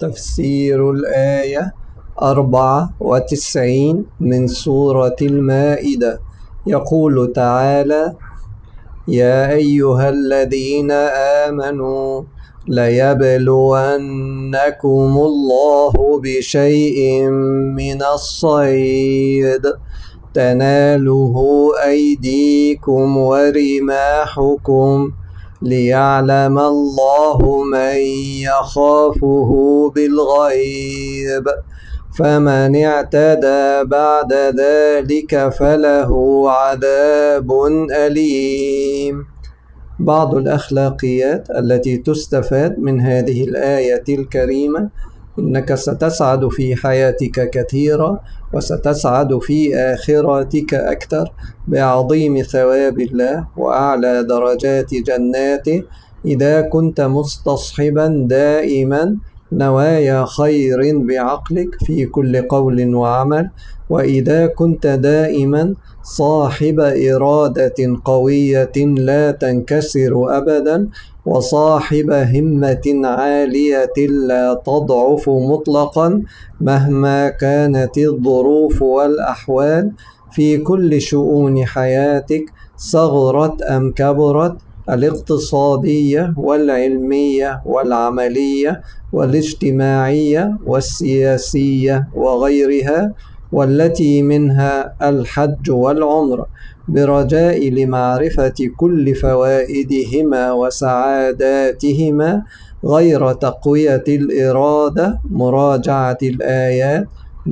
تفسير الآية 94 من سورة المائدة. يقول تعالى: يا أيها الذين آمنوا ليبلونكم الله بشيء من الصيد تناله أيديكم ورماحكم ليعلم الله من يخافه بالغيب، فمن اعتدى بعد ذلك فله عذاب أليم. بعض الأخلاقيات التي تستفاد من هذه الآية الكريمة: إنك ستسعد في حياتك كثيرا، وستسعد في آخرتك أكثر بعظيم ثواب الله وأعلى درجات جناته إذا كنت مستصحبا دائما نوايا خير بعقلك في كل قول وعمل، وإذا كنت دائما صاحب إرادة قوية لا تنكسر أبدا، وصاحب همة عالية لا تضعف مطلقا مهما كانت الظروف والأحوال في كل شؤون حياتك، صغرت أم كبرت، الاقتصادية والعلمية والعملية والاجتماعية والسياسية وغيرها، والتي منها الحج والعمرة، برجاء لمعرفة كل فوائدهما وسعاداتهما غير تقوية الإرادة مراجعة الآيات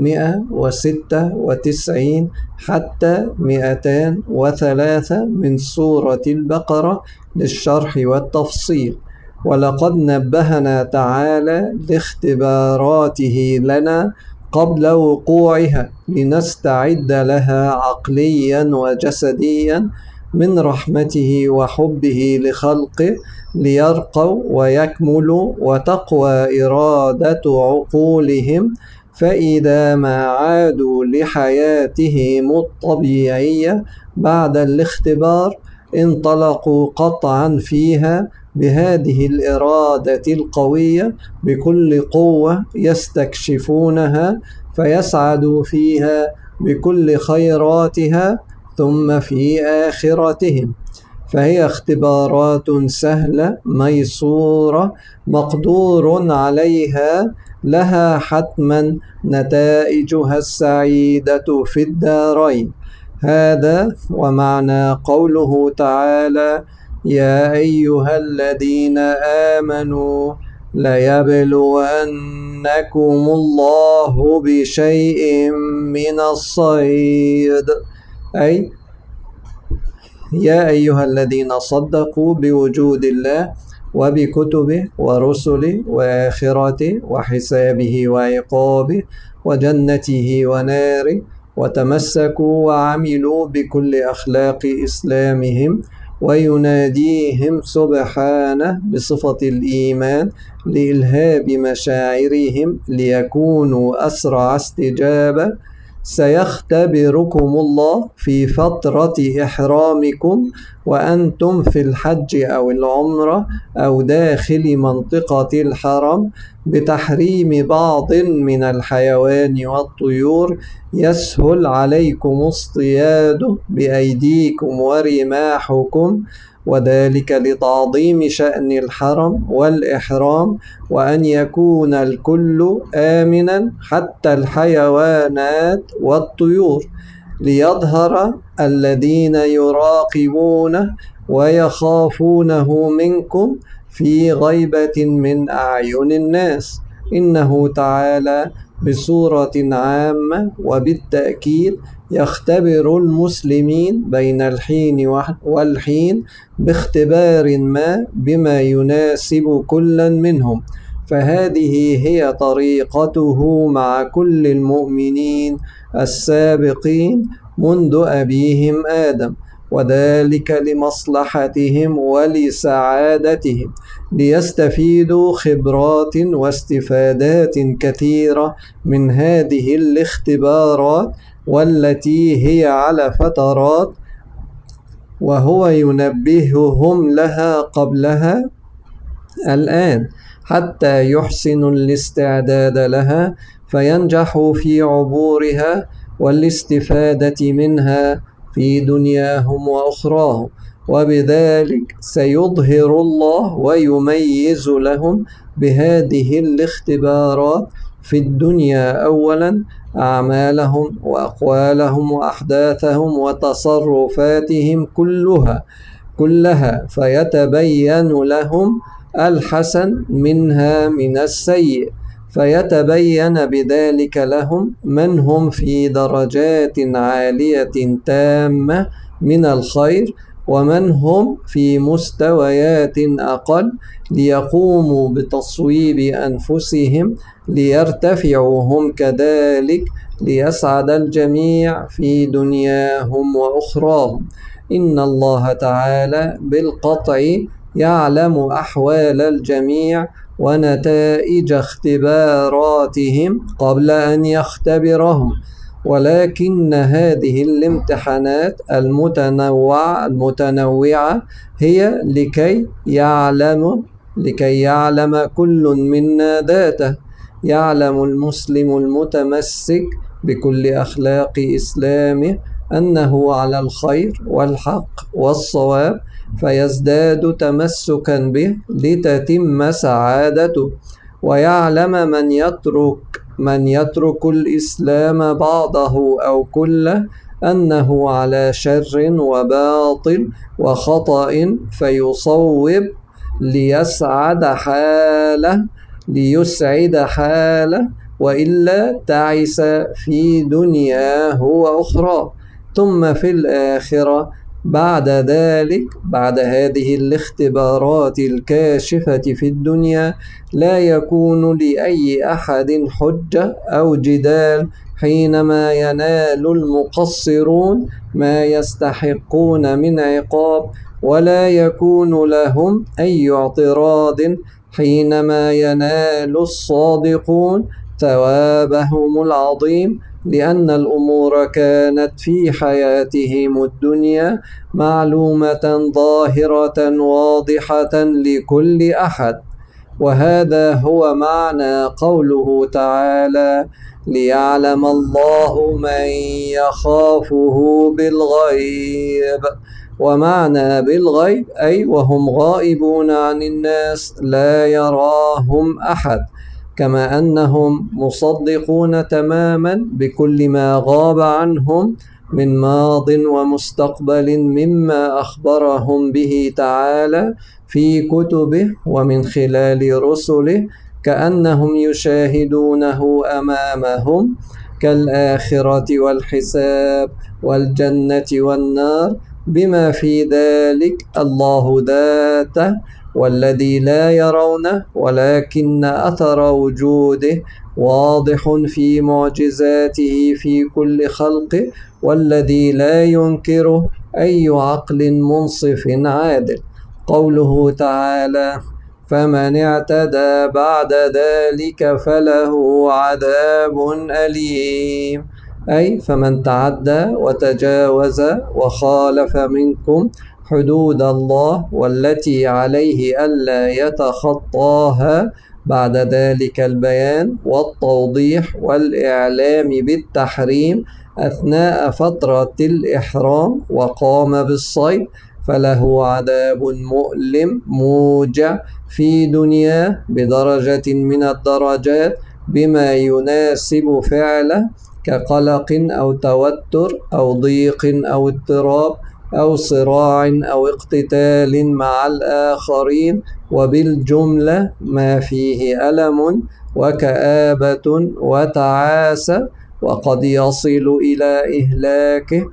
196 حتى 203 من سورة البقرة للشرح والتفصيل. ولقد نبهنا تعالى لاختباراته لنا قبل وقوعها لنستعد لها عقليا وجسديا من رحمته وحبه لخلقه، ليرقوا ويكملوا وتقوى إرادة عقولهم، فإذا ما عادوا لحياتهم الطبيعية بعد الاختبار انطلقوا قطعا فيها بهذه الإرادة القوية بكل قوة يستكشفونها، فيسعدوا فيها بكل خيراتها ثم في آخرتهم. فهي اختبارات سهلة ميسورة مقدور عليها، لها حتما نتائجها السعيدة في الدارين. هذا ومعنى قوله تعالى: يا أيها الذين آمنوا ليبلونكم الله بشيء من الصيد، أي يا أيها الذين صدقوا بوجود الله وبكتبه ورسله وآخرته وحسابه وعقابه وجنته وناره، وتمسكوا وعملوا بكل أخلاق إسلامهم، ويناديهم سبحانه بصفة الإيمان لإلهاب مشاعرهم ليكونوا أسرع استجابة. سيختبركم الله في فترة إحرامكم وأنتم في الحج أو العمرة أو داخل منطقة الحرم بتحريم بعض من الحيوان والطيور يسهل عليكم اصطياده بأيديكم ورماحكم، وذلك لتعظيم شأن الحرم والإحرام، وأن يكون الكل آمنا حتى الحيوانات والطيور، ليظهر الذين يراقبونه ويخافونه منكم في غيبة من أعين الناس. إنه تعالى بصورة عامة وبالتأكيد يختبر المسلمين بين الحين والحين باختبار ما بما يناسب كلا منهم، فهذه هي طريقته مع كل المؤمنين السابقين منذ أبيهم آدم، وذلك لمصلحتهم ولسعادتهم، ليستفيدوا خبرات واستفادات كثيرة من هذه الاختبارات، والتي هي على فترات، وهو ينبههم لها قبلها الآن حتى يحسنوا الاستعداد لها فينجحوا في عبورها والاستفادة منها في دنياهم وأخراهم، وبذلك سيظهر الله ويميز لهم بهذه الاختبارات في الدنيا أولا أعمالهم وأقوالهم وأحداثهم وتصرفاتهم كلها فيتبين لهم الحسن منها من السيء، فيتبين بذلك لهم من هم في درجات عالية تامة من الخير ومن هم في مستويات أقل، ليقوموا بتصويب أنفسهم ليرتفعوا هم كذلك، ليسعد الجميع في دنياهم وأخراهم. إن الله تعالى بالقطع يعلم أحوال الجميع ونتائج اختباراتهم قبل أن يختبرهم، ولكن هذه الامتحانات المتنوعة هي لكي يعلم كل منا ذاته. يعلم المسلم المتمسك بكل أخلاق إسلامه أنه على الخير والحق والصواب، فيزداد تمسكا به لتتم سعادته. ويعلم من يترك الإسلام بعضه أو كله أنه على شر وباطل وخطأ، فيصوب ليسعد حاله وإلا تعس في دنياه وأخرى. ثم في الآخرة بعد ذلك، بعد هذه الاختبارات الكاشفة في الدنيا، لا يكون لأي أحد حجة أو جدال حينما ينال المقصرون ما يستحقون من عقاب، ولا يكون لهم أي اعتراض حينما ينال الصادقون ثوابهم العظيم، لأن الأمور كانت في حياتهم الدنيا معلومة ظاهرة واضحة لكل أحد. وهذا هو معنى قوله تعالى: ليعلم الله من يخافه بالغيب. ومعنى بالغيب أي وهم غائبون عن الناس لا يراهم أحد، كما أنهم مصدقون تماما بكل ما غاب عنهم من ماض ومستقبل مما أخبرهم به تعالى في كتبه ومن خلال رسله، كأنهم يشاهدونه أمامهم كالآخرة والحساب والجنة والنار، بما في ذلك الله ذاته، والذي لا يرونه ولكن أثر وجوده واضح في معجزاته في كل خلقه، والذي لا ينكره أي عقل منصف عادل. قوله تعالى: فمن اعتدى بعد ذلك فله عذاب أليم، أي فمن تعدى وتجاوز وخالف منكم حدود الله والتي عليه ألا يتخطاها بعد ذلك البيان والتوضيح والإعلام بالتحريم أثناء فترة الإحرام وقام بالصيد، فله عذاب مؤلم موجع في دنياه بدرجة من الدرجات بما يناسب فعله كقلق أو توتر أو ضيق أو اضطراب أو صراع أو اقتتال مع الآخرين، وبالجملة ما فيه ألم وكآبة وتعاسة، وقد يصل إلى إهلاكه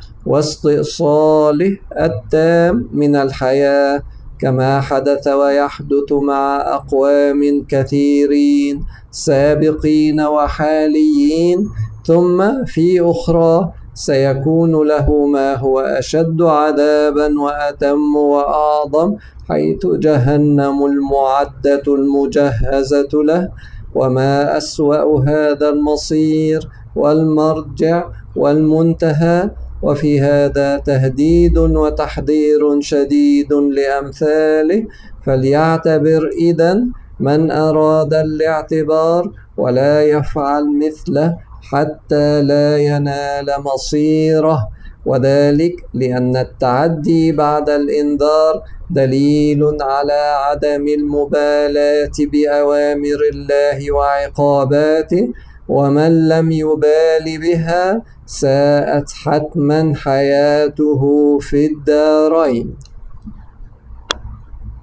واستئصاله التام من الحياة، كما حدث ويحدث مع أقوام كثيرين سابقين وحاليين. ثم في أخرى سيكون له ما هو أشد عذابا وأتم وأعظم، حيث جهنم المعدة المجهزة له. وما أسوأ هذا المصير والمرجع والمنتهى وفي هذا تهديد وتحذير شديد لأمثاله، فليعتبر إذن من أراد الاعتبار ولا يفعل مثله حتى لا ينال مصيره، وذلك لأن التعدي بعد الإنذار دليل على عدم المبالاة بأوامر الله وعقاباته، ومن لم يبال بها ساءت حتما حياته في الدارين.